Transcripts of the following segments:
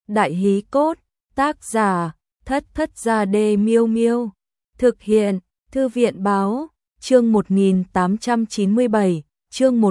Đại hí cốt, tác giả, Thất Thất Gia Đê Miêu Miêu. Thực hiện, Thư viện báo, chương 1897, chương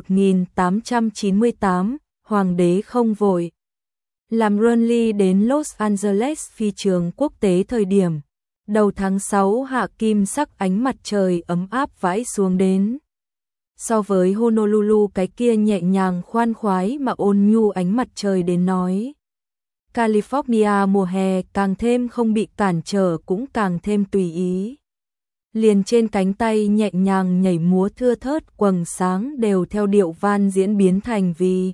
1898, Hoàng đế không vội. Làm Renly đến Los Angeles phi trường quốc tế thời điểm đầu tháng 6 hạ kim sắc ánh mặt trời ấm áp vãi xuống đến. So với Honolulu cái kia nhẹ nhàng khoan khoái mà ôn nhu ánh mặt trời đến nói, California mùa hè càng thêm không bị cản trở cũng càng thêm tùy ý. Liền trên cánh tay nhẹ nhàng nhảy múa thưa thớt quầng sáng đều theo điệu van diễn biến thành vì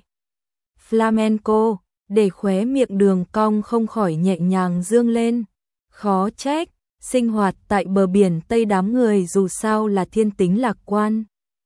flamenco, để khóe miệng đường cong không khỏi nhẹ nhàng dương lên. Khó trách, sinh hoạt tại bờ biển Tây đám người dù sao là thiên tính lạc quan.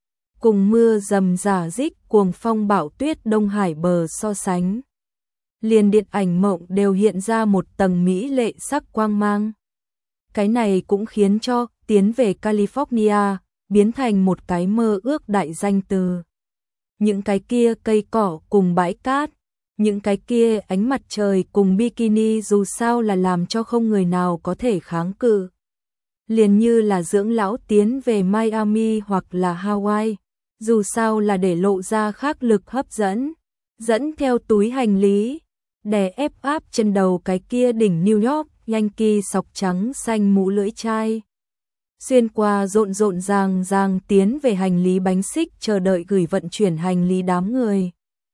Cùng mưa rầm rả rích cuồng phong bão tuyết Đông Hải bờ so sánh, liền điện ảnh mộng đều hiện ra một tầng mỹ lệ sắc quang mang. Cái này cũng khiến cho tiến về California biến thành một cái mơ ước đại danh từ. Những cái kia cây cỏ cùng bãi cát, những cái kia ánh mặt trời cùng bikini dù sao là làm cho không người nào có thể kháng cự. Liền như là dưỡng lão tiến về Miami hoặc là Hawaii, dù sao là để lộ ra khác lực hấp dẫn, dẫn theo túi hành lý, đè ép áp chân đầu cái kia đỉnh New York, Yankee sọc trắng xanh mũ lưỡi chai. Xuyên qua rộn rộn ràng ràng tiến về hành lý bánh xích chờ đợi gửi vận chuyển hành lý đám người.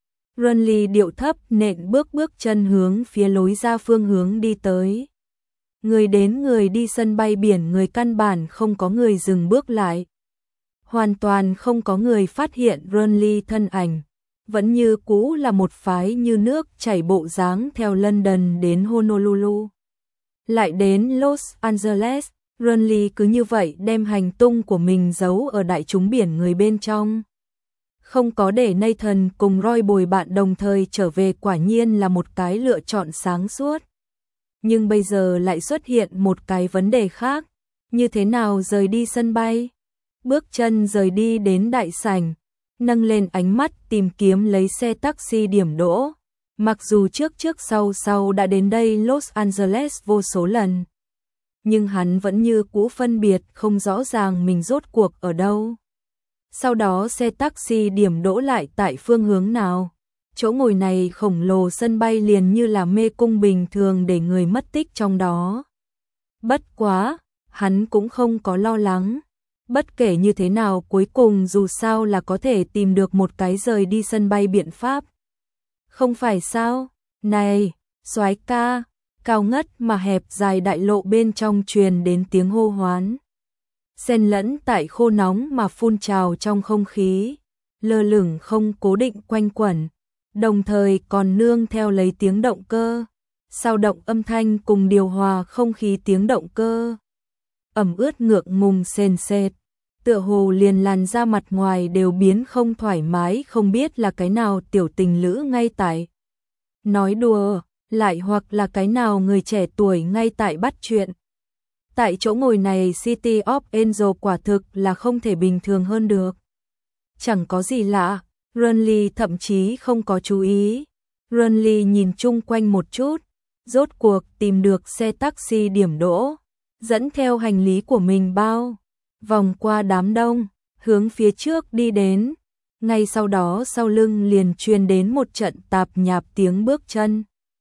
Renly điệu thấp nện bước chân hướng phía lối ra phương hướng đi tới. Người đến người đi sân bay biển người căn bản không có người dừng bước lại. Hoàn toàn không có người phát hiện Renly thân ảnh. Vẫn như cũ là một phái như nước chảy bộ dáng theo London đến Honolulu. Lại đến Los Angeles, Renly cứ như vậy đem hành tung của mình giấu ở đại chúng biển người bên trong. Không có để Nathan cùng Roy bồi bạn đồng thời trở về quả nhiên là một cái lựa chọn sáng suốt. Nhưng bây giờ lại xuất hiện một cái vấn đề khác. Như thế nào rời đi sân bay? Bước chân rời đi đến đại sảnh, nâng lên ánh mắt tìm kiếm lấy xe taxi điểm đỗ. Mặc dù trước sau đã đến đây Los Angeles vô số lần, nhưng hắn vẫn như cũ phân biệt không rõ ràng mình rốt cuộc ở đâu. Sau đó xe taxi điểm đỗ lại tại phương hướng nào? Chỗ ngồi này khổng lồ sân bay liền như là mê cung bình thường để người mất tích trong đó. Bất quá, hắn cũng không có lo lắng. Bất kể như thế nào cuối cùng dù sao là có thể tìm được một cái rời đi sân bay biện pháp. Không phải sao? Này, soái ca, cao ngất mà hẹp dài đại lộ bên trong truyền đến tiếng hô hoán. Xen lẫn tại khô nóng mà phun trào trong không khí, lơ lửng không cố định quanh quẩn, đồng thời còn nương theo lấy tiếng động cơ, sao động âm thanh cùng điều hòa không khí tiếng động cơ. Ẩm ướt ngượng ngùng sền sệt, tựa hồ liền làn da mặt ngoài đều biến không thoải mái không biết là cái nào tiểu tình lữ ngay tại nói đùa, lại hoặc là cái nào người trẻ tuổi ngay tại bắt chuyện. Tại chỗ ngồi này City of Angel quả thực là không thể bình thường hơn được. Chẳng có gì lạ, Renly thậm chí không có chú ý. Renly nhìn chung quanh một chút, rốt cuộc tìm được xe taxi điểm đỗ, dẫn theo hành lý của mình bao, vòng qua đám đông, hướng phía trước đi đến. Ngay sau đó sau lưng liền truyền đến một trận tạp nhạp tiếng bước chân.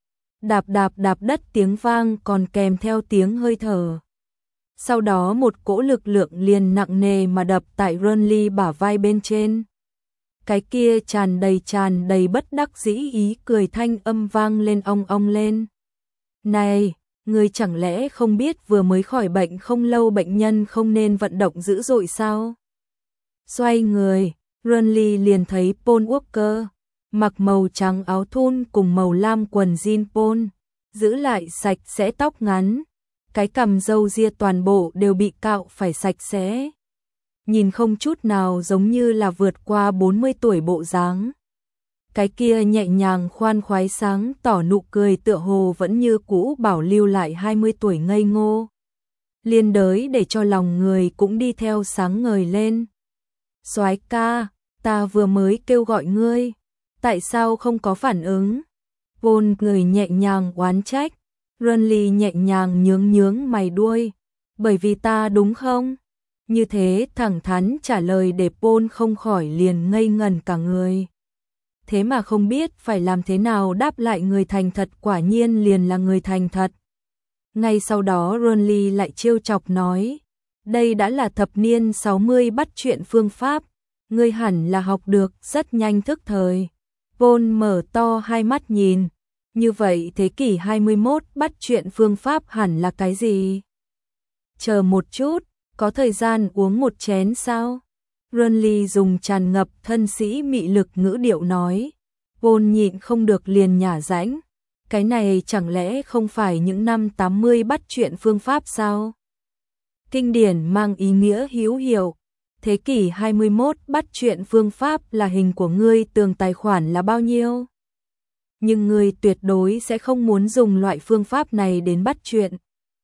Đạp đất tiếng vang còn kèm theo tiếng hơi thở. Sau đó một cỗ lực lượng liền nặng nề mà đập tại Renly bả vai bên trên. Cái kia tràn đầy bất đắc dĩ ý cười thanh âm vang lên ong ong lên. Này, người chẳng lẽ không biết vừa mới khỏi bệnh không lâu bệnh nhân không nên vận động dữ dội sao? Xoay người, Renly liền thấy Paul Walker, mặc màu trắng áo thun cùng màu lam quần jean polo, giữ lại sạch sẽ tóc ngắn. Cái cằm râu ria toàn bộ đều bị cạo phải sạch sẽ. Nhìn không chút nào giống như là vượt qua 40 tuổi bộ dáng. Cái kia nhẹ nhàng khoan khoái sáng tỏ nụ cười tựa hồ vẫn như cũ bảo lưu lại 20 tuổi ngây ngô. Liên đới để cho lòng người cũng đi theo sáng ngời lên. Soái ca, ta vừa mới kêu gọi ngươi, tại sao không có phản ứng? Paul người nhẹ nhàng oán trách. Renly nhẹ nhàng nhướng nhướng mày đuôi. Bởi vì ta đúng không? Như thế thẳng thắn trả lời để Paul không khỏi liền ngây ngẩn cả người. Thế mà không biết phải làm thế nào đáp lại người thành thật, quả nhiên liền là người thành thật. Ngay sau đó Renly lại trêu chọc nói, đây đã là thập niên 60 bắt chuyện phương pháp, ngươi hẳn là học được rất nhanh thức thời. Paul mở to hai mắt nhìn, như vậy thế kỷ 21 bắt chuyện phương pháp hẳn là cái gì? Chờ một chút, có thời gian uống một chén sao? Renly dùng tràn ngập thân sĩ mị lực ngữ điệu nói. Paul nhịn không được liền nhả rãnh. Cái này chẳng lẽ không phải những năm 80 bắt chuyện phương pháp sao? Kinh điển mang ý nghĩa hữu hiệu. Thế kỷ 21 bắt chuyện phương pháp là hình của ngươi, tường tài khoản là bao nhiêu? Nhưng ngươi tuyệt đối sẽ không muốn dùng loại phương pháp này đến bắt chuyện.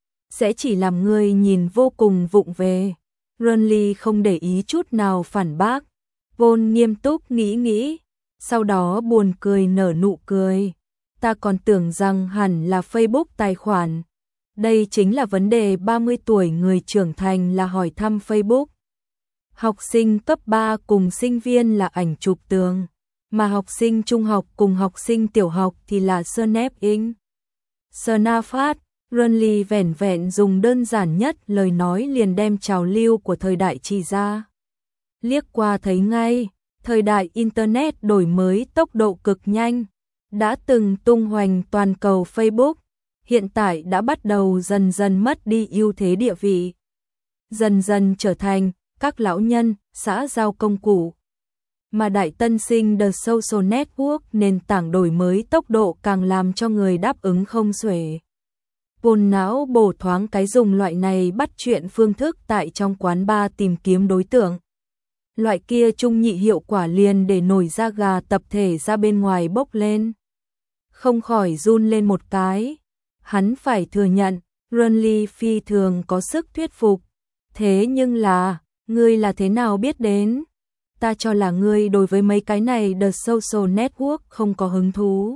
Sẽ chỉ làm ngươi nhìn vô cùng vụng về. Renly không để ý chút nào phản bác. Paul nghiêm túc nghĩ, sau đó buồn cười nở nụ cười. Ta còn tưởng rằng hẳn là Facebook tài khoản. Đây chính là vấn đề 30 tuổi người trưởng thành là hỏi thăm Facebook. Học sinh cấp 3 cùng sinh viên là ảnh chụp tường, mà học sinh trung học cùng học sinh tiểu học thì là snapping. Snapchat. Renly vẻn vẹn dùng đơn giản nhất lời nói liền đem trào lưu của thời đại chỉ ra. Liếc qua thấy ngay, thời đại Internet đổi mới tốc độ cực nhanh, đã từng tung hoành toàn cầu Facebook, hiện tại đã bắt đầu dần dần mất đi ưu thế địa vị. Dần dần trở thành các lão nhân, xã giao công cụ. Mà đại tân sinh The Social Network, nền tảng đổi mới tốc độ càng làm cho người đáp ứng không xuể. Paul não bổ thoáng cái dùng loại này bắt chuyện phương thức tại trong quán bar tìm kiếm đối tượng. Loại kia trung nhị hiệu quả liền để nổi da gà tập thể ra bên ngoài bốc lên. Không khỏi run lên một cái. Hắn phải thừa nhận, Renly phi thường có sức thuyết phục. Thế nhưng là, ngươi là thế nào biết đến? Ta cho là ngươi đối với mấy cái này The Social Network không có hứng thú.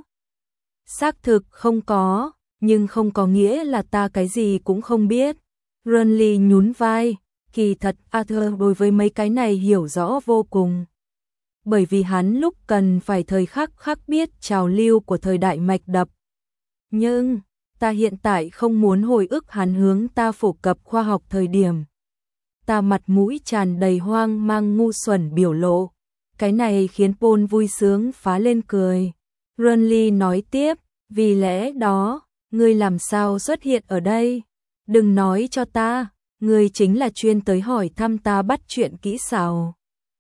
Xác thực không có. Nhưng không có nghĩa là ta cái gì cũng không biết. Renly nhún vai, kỳ thật Arthur đối với mấy cái này hiểu rõ vô cùng. Bởi vì hắn lúc cần phải thời khắc khắc biết trào lưu của thời đại mạch đập. Nhưng, ta hiện tại không muốn hồi ức hắn hướng ta phổ cập khoa học thời điểm. Ta mặt mũi tràn đầy hoang mang ngu xuẩn biểu lộ. Cái này khiến Paul vui sướng phá lên cười. Renly nói tiếp, vì lẽ đó, ngươi làm sao xuất hiện ở đây? Đừng nói cho ta, ngươi chính là chuyên tới hỏi thăm ta bắt chuyện kỹ xảo.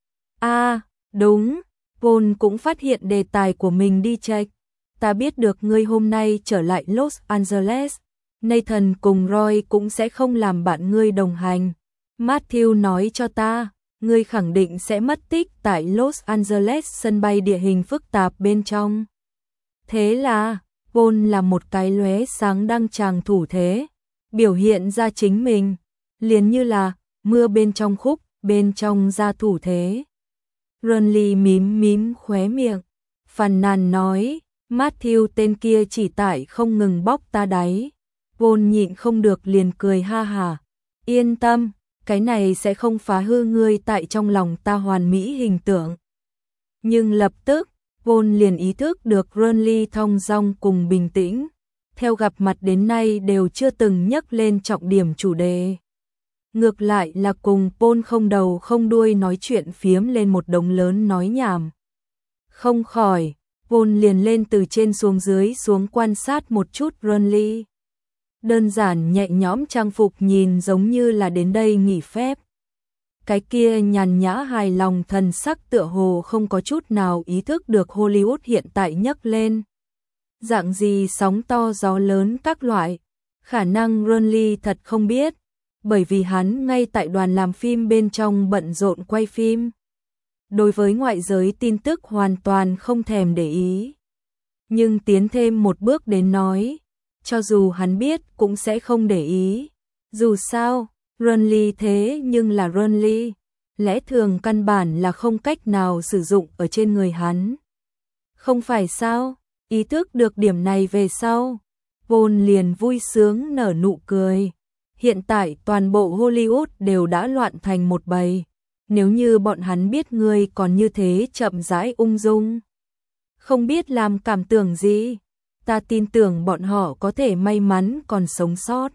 Đúng, Paul cũng phát hiện đề tài của mình đi chệch. Ta biết được ngươi hôm nay trở lại Los Angeles, Nathan cùng Roy cũng sẽ không làm bạn ngươi đồng hành. Matthew nói cho ta, ngươi khẳng định sẽ mất tích tại Los Angeles sân bay địa hình phức tạp bên trong. Thế là Paul là một cái lóe sáng đăng tràng thủ thế, biểu hiện ra chính mình, liền như là mưa bên trong khúc, bên trong ra thủ thế. Renly mím khóe miệng, phàn nàn nói, Matthew tên kia chỉ tại không ngừng bóc ta đáy. Paul nhịn không được liền cười ha hả, yên tâm, cái này sẽ không phá hư ngươi tại trong lòng ta hoàn mỹ hình tượng. Nhưng lập tức, Paul liền ý thức được Renly thong dong cùng bình tĩnh, theo gặp mặt đến nay đều chưa từng nhắc lên trọng điểm chủ đề. Ngược lại là cùng Paul không đầu không đuôi nói chuyện phiếm lên một đống lớn nói nhảm. Không khỏi, Paul liền lên từ trên xuống dưới xuống quan sát một chút Renly. Đơn giản nhẹ nhõm trang phục nhìn giống như là đến đây nghỉ phép. Cái kia nhàn nhã hài lòng thần sắc tựa hồ không có chút nào ý thức được Hollywood hiện tại nhấc lên. Dạng gì sóng to gió lớn các loại, khả năng Renly thật không biết, bởi vì hắn ngay tại đoàn làm phim bên trong bận rộn quay phim. Đối với ngoại giới tin tức hoàn toàn không thèm để ý. Nhưng tiến thêm một bước đến nói, cho dù hắn biết cũng sẽ không để ý. Dù sao, Renly thế nhưng là Renly, lẽ thường căn bản là không cách nào sử dụng ở trên người hắn. Không phải sao, Ý thức được điểm này về sau, Paul liền vui sướng nở nụ cười. Hiện tại toàn bộ Hollywood đều đã loạn thành một bầy. Nếu như bọn hắn biết ngươi còn như thế chậm rãi ung dung, không biết làm cảm tưởng gì, ta tin tưởng bọn họ có thể may mắn còn sống sót.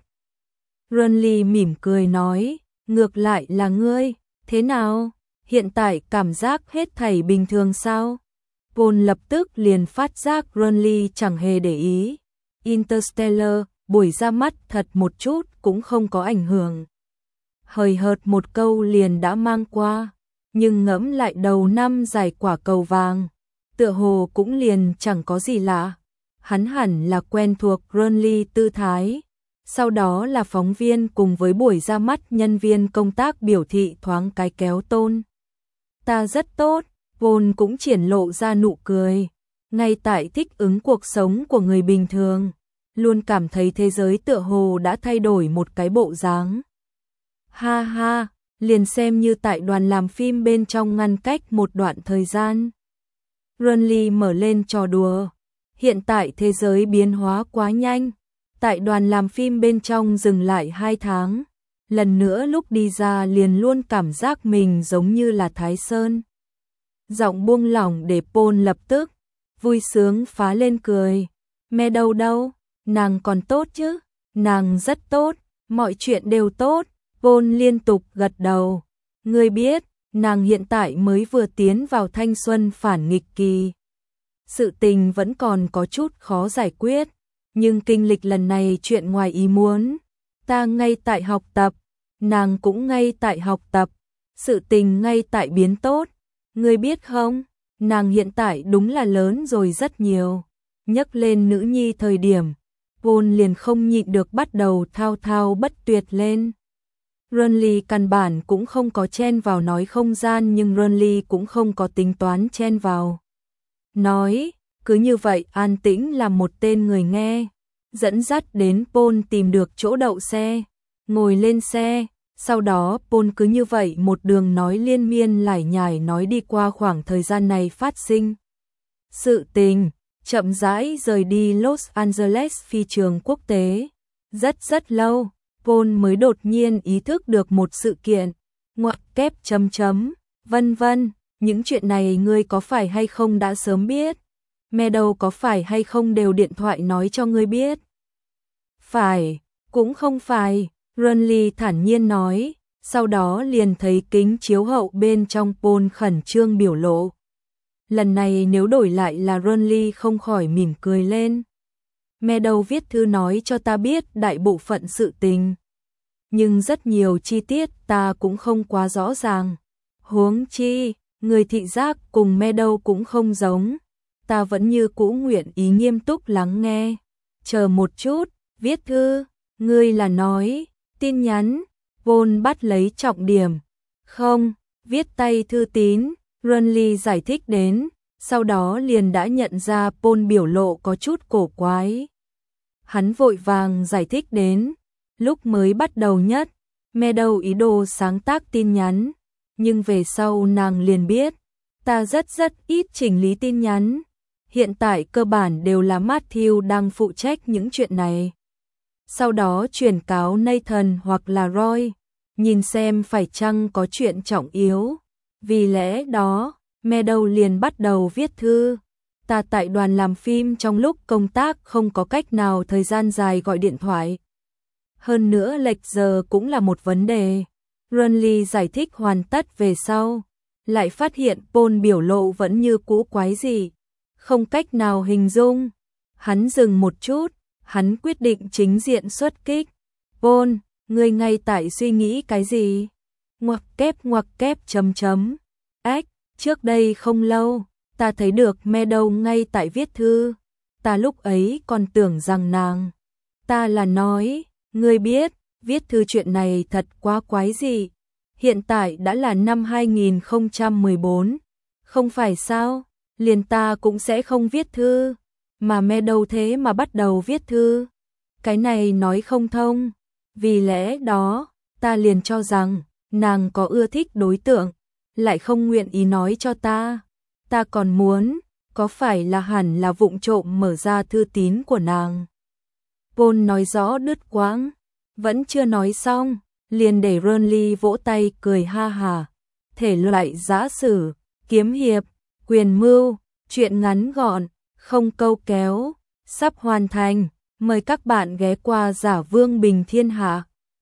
Renly mỉm cười nói, ngược lại là ngươi, thế nào? Hiện tại cảm giác hết thảy bình thường sao? Paul lập tức liền phát giác Renly chẳng hề để ý. Interstellar, buổi ra mắt thật một chút cũng không có ảnh hưởng. Hời hợt một câu liền đã mang qua, nhưng ngẫm lại đầu năm giải quả cầu vàng, tựa hồ cũng liền chẳng có gì lạ. Hắn hẳn là quen thuộc Renly tư thái. Sau đó là phóng viên cùng với buổi ra mắt nhân viên công tác biểu thị thoáng cái kéo tôn. Ta rất tốt, Paul cũng triển lộ ra nụ cười. Ngay tại thích ứng cuộc sống của người bình thường, luôn cảm thấy thế giới tựa hồ đã thay đổi một cái bộ dáng. Ha ha, liền xem như tại đoàn làm phim bên trong ngăn cách một đoạn thời gian. Renly mở lên trò đùa. Hiện tại thế giới biến hóa quá nhanh. Tại đoàn làm phim bên trong dừng lại 2 tháng. Lần nữa lúc đi ra liền luôn cảm giác mình giống như là Thái Sơn. Giọng buông lỏng để Paul lập tức vui sướng phá lên cười. Meadow đâu? Nàng còn tốt chứ? Nàng rất tốt, mọi chuyện đều tốt. Paul liên tục gật đầu. Ngươi biết, nàng hiện tại mới vừa tiến vào thanh xuân phản nghịch kỳ. Sự tình vẫn còn có chút khó giải quyết, nhưng kinh lịch lần này chuyện ngoài ý muốn. Ta ngay tại học tập, nàng cũng ngay tại học tập, sự tình ngay tại biến tốt. Ngươi biết không, nàng hiện tại đúng là lớn rồi rất nhiều. Nhắc lên nữ nhi thời điểm, Paul liền không nhịn được bắt đầu thao thao bất tuyệt lên. Renly căn bản cũng không có chen vào nói không gian, nhưng Renly cũng không có tính toán chen vào. Nói, cứ như vậy an tĩnh làm một tên người nghe, dẫn dắt đến Paul tìm được chỗ đậu xe, ngồi lên xe, sau đó Paul cứ như vậy một đường nói liên miên lải nhải nói đi qua khoảng thời gian này phát sinh. Sự tình, chậm rãi rời đi Los Angeles phi trường quốc tế. Rất lâu, Paul mới đột nhiên ý thức được một sự kiện, ngoặc kép chấm chấm, vân vân, những chuyện này ngươi có phải hay không đã sớm biết? Meadow có phải hay không đều điện thoại nói cho ngươi biết? Phải, cũng không phải, Renly thản nhiên nói, sau đó liền thấy kính chiếu hậu bên trong Paul khẩn trương biểu lộ. Lần này nếu đổi lại là Renly không khỏi mỉm cười lên. Meadow viết thư nói cho ta biết đại bộ phận sự tình, nhưng rất nhiều chi tiết ta cũng không quá rõ ràng. Huống chi, người thị giác cùng Meadow cũng không giống. Ta vẫn như cũ nguyện ý nghiêm túc lắng nghe. Chờ một chút, viết thư, ngươi là nói, tin nhắn. Paul bắt lấy trọng điểm. Không, viết tay thư tín, Renly giải thích đến, sau đó liền đã nhận ra Paul biểu lộ có chút cổ quái. Hắn vội vàng giải thích đến, lúc mới bắt đầu nhất, Meadow ý đồ sáng tác tin nhắn, nhưng về sau nàng liền biết, ta rất ít chỉnh lý tin nhắn. Hiện tại cơ bản đều là Matthew đang phụ trách những chuyện này. Sau đó chuyển cáo Nathan hoặc là Roy, nhìn xem phải chăng có chuyện trọng yếu. Vì lẽ đó, Meadow liền bắt đầu viết thư. Ta tại đoàn làm phim trong lúc công tác không có cách nào thời gian dài gọi điện thoại. Hơn nữa lệch giờ cũng là một vấn đề. Renly giải thích hoàn tất về sau, lại phát hiện Paul biểu lộ vẫn như cũ quái dị, không cách nào hình dung. Hắn dừng một chút, hắn quyết định chính diện xuất kích. Paul, ngươi ngay tại suy nghĩ cái gì? Ngoặc kép chấm chấm. Ách, trước đây không lâu, ta thấy được Meadow ngay tại viết thư. Ta lúc ấy còn tưởng rằng nàng. Ta là nói, ngươi biết, viết thư chuyện này thật quá quái dị. Hiện tại đã là năm 2014. Không phải sao, liền ta cũng sẽ không viết thư. Mà Meadow thế mà bắt đầu viết thư. Cái này nói không thông. Vì lẽ đó, ta liền cho rằng, nàng có ưa thích đối tượng, lại không nguyện ý nói cho ta. Ta còn có phải là hẳn là vụng trộm mở ra thư tín của nàng. Paul nói rõ đứt quãng, vẫn chưa nói xong, liền để Renly vỗ tay cười ha hà. Thể loại giã sử, kiếm hiệp, quyền mưu, truyện ngắn gọn, không câu kéo, sắp hoàn thành, mời các bạn ghé qua Giả Vương Bình Thiên Hạ.